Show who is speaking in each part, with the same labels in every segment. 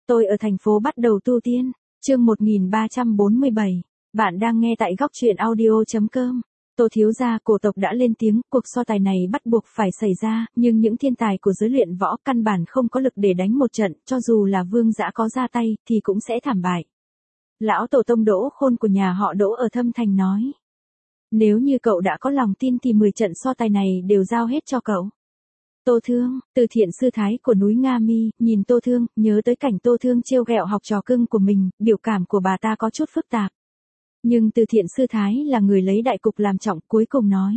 Speaker 1: Tôi ở thành phố bắt đầu tu tiên. Chương 1347. Bạn đang nghe tại góc truyện audio.com. Tô thiếu gia cổ tộc đã lên tiếng, cuộc so tài này bắt buộc phải xảy ra, nhưng những thiên tài của giới luyện võ căn bản không có lực để đánh một trận, cho dù là vương dã có ra tay, thì cũng sẽ thảm bại. Lão tổ tông Đỗ Khôn của nhà họ Đỗ ở Thâm Thành nói. Nếu như cậu đã có lòng tin thì 10 trận so tài này đều giao hết cho cậu. Tô Thương, Từ Thiện sư thái của núi Nga Mi, nhìn Tô Thương, nhớ tới cảnh Tô Thương trêu ghẹo học trò cưng của mình, biểu cảm của bà ta có chút phức tạp. Nhưng Từ Thiện sư thái là người lấy đại cục làm trọng, cuối cùng nói.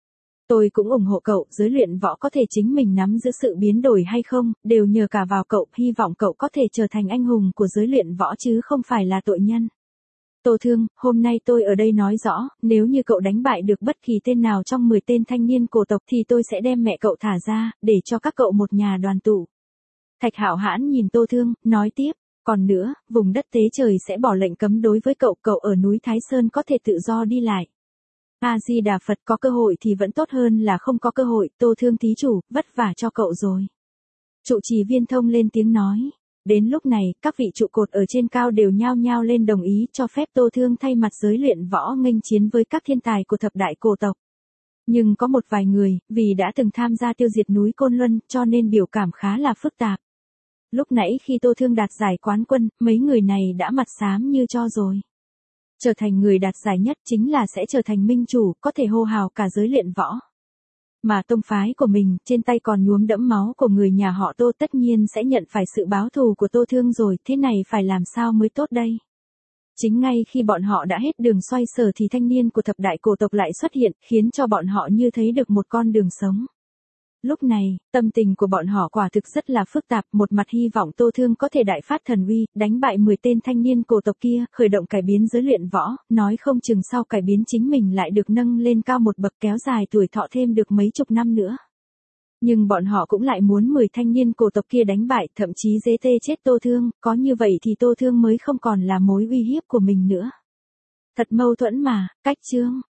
Speaker 1: Tôi cũng ủng hộ cậu, giới luyện võ có thể chính mình nắm giữ sự biến đổi hay không, đều nhờ cả vào cậu, hy vọng cậu có thể trở thành anh hùng của giới luyện võ chứ không phải là tội nhân. Tô Thương, hôm nay tôi ở đây nói rõ, nếu như cậu đánh bại được bất kỳ tên nào trong 10 tên thanh niên cổ tộc thì tôi sẽ đem mẹ cậu thả ra, để cho các cậu một nhà đoàn tụ. Thạch Hạo Hãn nhìn Tô Thương, nói tiếp, còn nữa, vùng đất tế trời sẽ bỏ lệnh cấm đối với cậu, cậu ở núi Thái Sơn có thể tự do đi lại. A-di-đà Phật, có cơ hội thì vẫn tốt hơn là không có cơ hội, Tô Thương thí chủ, vất vả cho cậu rồi. Trụ trì Viên Thông lên tiếng nói. Đến lúc này, các vị trụ cột ở trên cao đều nhao nhao lên đồng ý cho phép Tô Thương thay mặt giới luyện võ nghênh chiến với các thiên tài của thập đại cổ tộc. Nhưng có một vài người, vì đã từng tham gia tiêu diệt núi Côn Luân, cho nên biểu cảm khá là phức tạp. Lúc nãy khi Tô Thương đạt giải quán quân, mấy người này đã mặt xám như tro rồi. Trở thành người đạt giải nhất chính là sẽ trở thành minh chủ, có thể hô hào cả giới luyện võ. Mà tông phái của mình, trên tay còn nhuốm đẫm máu của người nhà họ Tô, tất nhiên sẽ nhận phải sự báo thù của Tô Thương rồi, thế này phải làm sao mới tốt đây? Chính ngay khi bọn họ đã hết đường xoay sở thì thanh niên của thập đại cổ tộc lại xuất hiện, khiến cho bọn họ như thấy được một con đường sống. Lúc này, tâm tình của bọn họ quả thực rất là phức tạp, một mặt hy vọng Tô Thương có thể đại phát thần uy, đánh bại 10 tên thanh niên cổ tộc kia, khởi động cải biến giới luyện võ, nói không chừng sau cải biến chính mình lại được nâng lên cao một bậc, kéo dài tuổi thọ thêm được mấy chục năm nữa. Nhưng bọn họ cũng lại muốn 10 thanh niên cổ tộc kia đánh bại, thậm chí giết chết Tô Thương, có như vậy thì Tô Thương mới không còn là mối uy hiếp của mình nữa. Thật mâu thuẫn mà, cách chương.